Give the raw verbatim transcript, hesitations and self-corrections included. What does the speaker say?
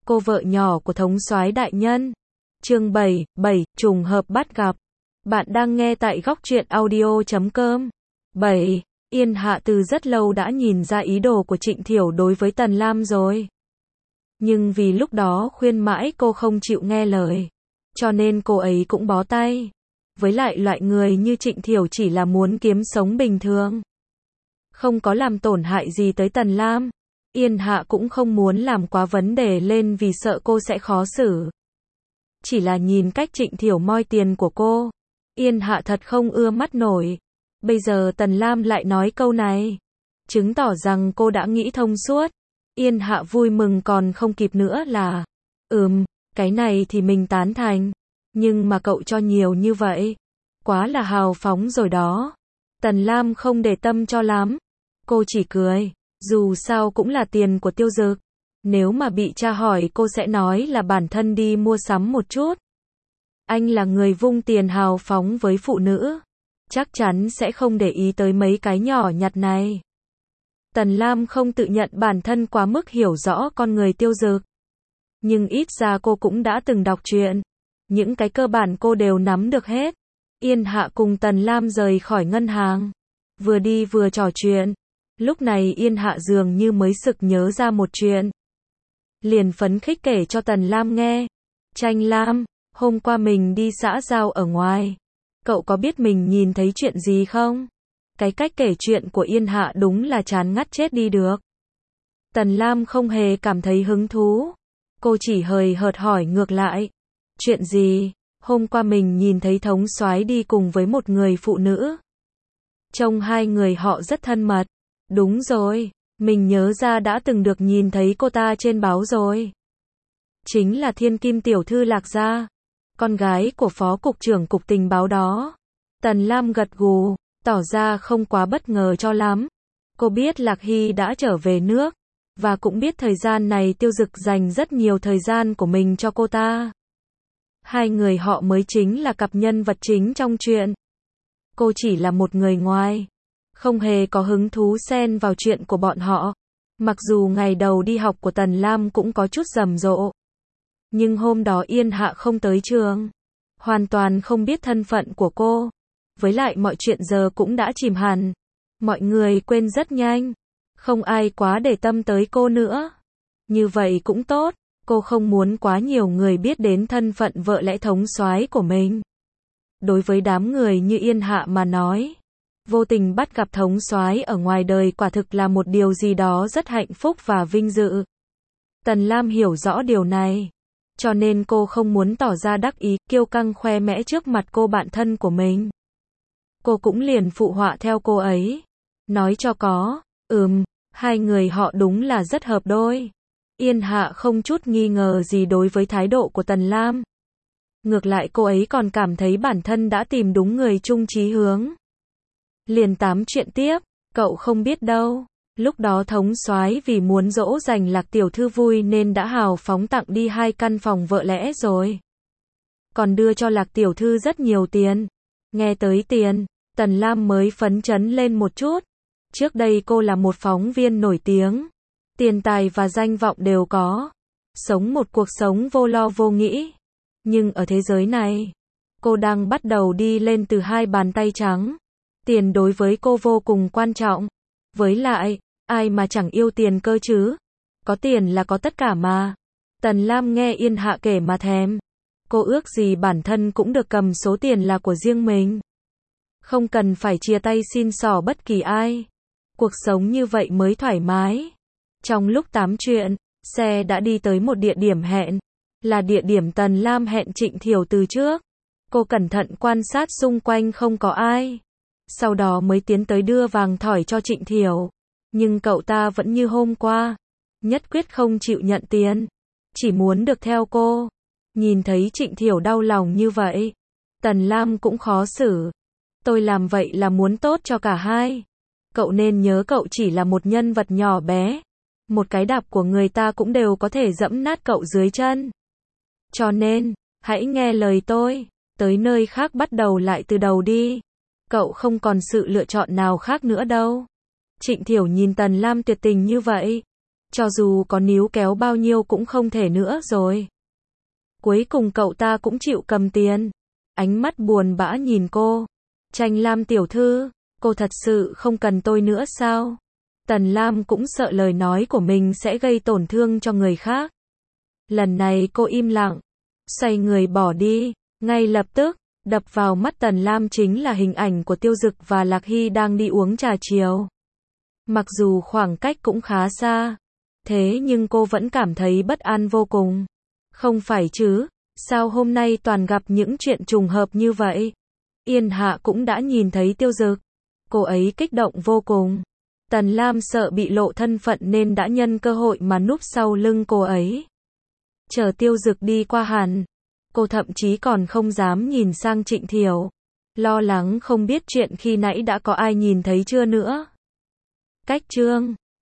cô vợ nhỏ của thống soái đại nhân. Chương bảy, bảy, trùng hợp bắt gặp. Bạn đang nghe tại góc truyện audio chấm com. bảy. Yên Hạ từ rất lâu đã nhìn ra ý đồ của Trịnh Thiểu đối với Tần Lam rồi. Nhưng vì lúc đó khuyên mãi cô không chịu nghe lời, cho nên cô ấy cũng bó tay. Với lại loại người như Trịnh Thiểu chỉ là muốn kiếm sống bình thường, không có làm tổn hại gì tới Tần Lam. Yên Hạ cũng không muốn làm quá vấn đề lên vì sợ cô sẽ khó xử. Chỉ là nhìn cách Trịnh Thiểu moi tiền của cô, Yên Hạ thật không ưa mắt nổi. Bây giờ Tần Lam lại nói câu này, chứng tỏ rằng cô đã nghĩ thông suốt. Yên Hạ vui mừng còn không kịp nữa là, ừm, cái này thì mình tán thành. Nhưng mà cậu cho nhiều như vậy, quá là hào phóng rồi đó. Tần Lam không để tâm cho lắm. Cô chỉ cười, dù sao cũng là tiền của Tiêu Dực. Nếu mà bị cha hỏi cô sẽ nói là bản thân đi mua sắm một chút. Anh là người vung tiền hào phóng với phụ nữ, chắc chắn sẽ không để ý tới mấy cái nhỏ nhặt này. Tần Lam không tự nhận bản thân quá mức hiểu rõ con người Tiêu Dực. Nhưng ít ra cô cũng đã từng đọc truyện. Những cái cơ bản cô đều nắm được hết. Yên Hạ cùng Tần Lam rời khỏi ngân hàng. Vừa đi vừa trò chuyện. Lúc này Yên Hạ dường như mới sực nhớ ra một chuyện. Liền phấn khích kể cho Tần Lam nghe. Tranh Lam, hôm qua mình đi xã giao ở ngoài. Cậu có biết mình nhìn thấy chuyện gì không? Cái cách kể chuyện của Yên Hạ đúng là chán ngắt chết đi được. Tần Lam không hề cảm thấy hứng thú. Cô chỉ hời hợt hỏi ngược lại. Chuyện gì? Hôm qua mình nhìn thấy thống soái đi cùng với một người phụ nữ. Trông hai người họ rất thân mật. Đúng rồi, mình nhớ ra đã từng được nhìn thấy cô ta trên báo rồi. Chính là Thiên Kim tiểu thư Lạc Gia, con gái của phó cục trưởng cục tình báo đó. Tần Lam gật gù, tỏ ra không quá bất ngờ cho lắm. Cô biết Lạc Hy đã trở về nước, và cũng biết thời gian này Tiêu Dực dành rất nhiều thời gian của mình cho cô ta. Hai người họ mới chính là cặp nhân vật chính trong truyện. Cô chỉ là một người ngoài, không hề có hứng thú xen vào chuyện của bọn họ. Mặc dù ngày đầu đi học của Tần Lam cũng có chút rầm rộ, nhưng hôm đó Yên Hạ không tới trường, hoàn toàn không biết thân phận của cô. Với lại mọi chuyện giờ cũng đã chìm hẳn, mọi người quên rất nhanh, không ai quá để tâm tới cô nữa. Như vậy cũng tốt, cô không muốn quá nhiều người biết đến thân phận vợ lẽ thống soái của mình. Đối với đám người như Yên Hạ mà nói, vô tình bắt gặp thống soái ở ngoài đời quả thực là một điều gì đó rất hạnh phúc và vinh dự. Tần Lam hiểu rõ điều này, cho nên cô không muốn tỏ ra đắc ý, kiêu căng khoe mẽ trước mặt cô bạn thân của mình. Cô cũng liền phụ họa theo cô ấy, nói cho có, ừm, hai người họ đúng là rất hợp đôi. Yên Hạ không chút nghi ngờ gì đối với thái độ của Tần Lam. Ngược lại cô ấy còn cảm thấy bản thân đã tìm đúng người chung chí hướng. Liền tám chuyện tiếp, cậu không biết đâu. Lúc đó thống soái vì muốn dỗ dành Lạc tiểu thư vui nên đã hào phóng tặng đi hai căn phòng vợ lẽ rồi. Còn đưa cho Lạc tiểu thư rất nhiều tiền. Nghe tới tiền, Tần Lam mới phấn chấn lên một chút. Trước đây cô là một phóng viên nổi tiếng, tiền tài và danh vọng đều có, sống một cuộc sống vô lo vô nghĩ. Nhưng ở thế giới này, cô đang bắt đầu đi lên từ hai bàn tay trắng. Tiền đối với cô vô cùng quan trọng. Với lại, ai mà chẳng yêu tiền cơ chứ? Có tiền là có tất cả mà. Tần Lam nghe Yên Hạ kể mà thèm. Cô ước gì bản thân cũng được cầm số tiền là của riêng mình, không cần phải chia tay xin xỏ bất kỳ ai. Cuộc sống như vậy mới thoải mái. Trong lúc tám chuyện, xe đã đi tới một địa điểm hẹn, là địa điểm Tần Lam hẹn Trịnh Thiểu từ trước. Cô cẩn thận quan sát xung quanh không có ai, sau đó mới tiến tới đưa vàng thỏi cho Trịnh Thiểu. Nhưng cậu ta vẫn như hôm qua, nhất quyết không chịu nhận tiền, chỉ muốn được theo cô. Nhìn thấy Trịnh Thiểu đau lòng như vậy, Tần Lam cũng khó xử. Tôi làm vậy là muốn tốt cho cả hai. Cậu nên nhớ cậu chỉ là một nhân vật nhỏ bé. Một cái đạp của người ta cũng đều có thể dẫm nát cậu dưới chân. Cho nên, hãy nghe lời tôi, tới nơi khác bắt đầu lại từ đầu đi. Cậu không còn sự lựa chọn nào khác nữa đâu. Trịnh Thiểu nhìn Tần Lam tuyệt tình như vậy, Cho dù có níu kéo bao nhiêu cũng không thể nữa rồi. Cuối cùng cậu ta cũng chịu cầm tiền. Ánh mắt buồn bã nhìn cô. Tranh Lam tiểu thư, cô thật sự không cần tôi nữa sao? Tần Lam cũng sợ lời nói của mình sẽ gây tổn thương cho người khác. Lần này cô im lặng, xoay người bỏ đi. Ngay lập tức, đập vào mắt Tần Lam chính là hình ảnh của Tiêu Dực và Lạc Hy đang đi uống trà chiều. Mặc dù khoảng cách cũng khá xa, thế nhưng cô vẫn cảm thấy bất an vô cùng. Không phải chứ, sao hôm nay toàn gặp những chuyện trùng hợp như vậy? Yên Hạ cũng đã nhìn thấy Tiêu Dực. Cô ấy kích động vô cùng. Tần Lam sợ bị lộ thân phận nên đã nhân cơ hội mà núp sau lưng cô ấy. Chờ Tiêu Dực đi qua hẳn, cô thậm chí còn không dám nhìn sang Trịnh Thiểu. Lo lắng không biết chuyện khi nãy đã có ai nhìn thấy chưa nữa. Cách chương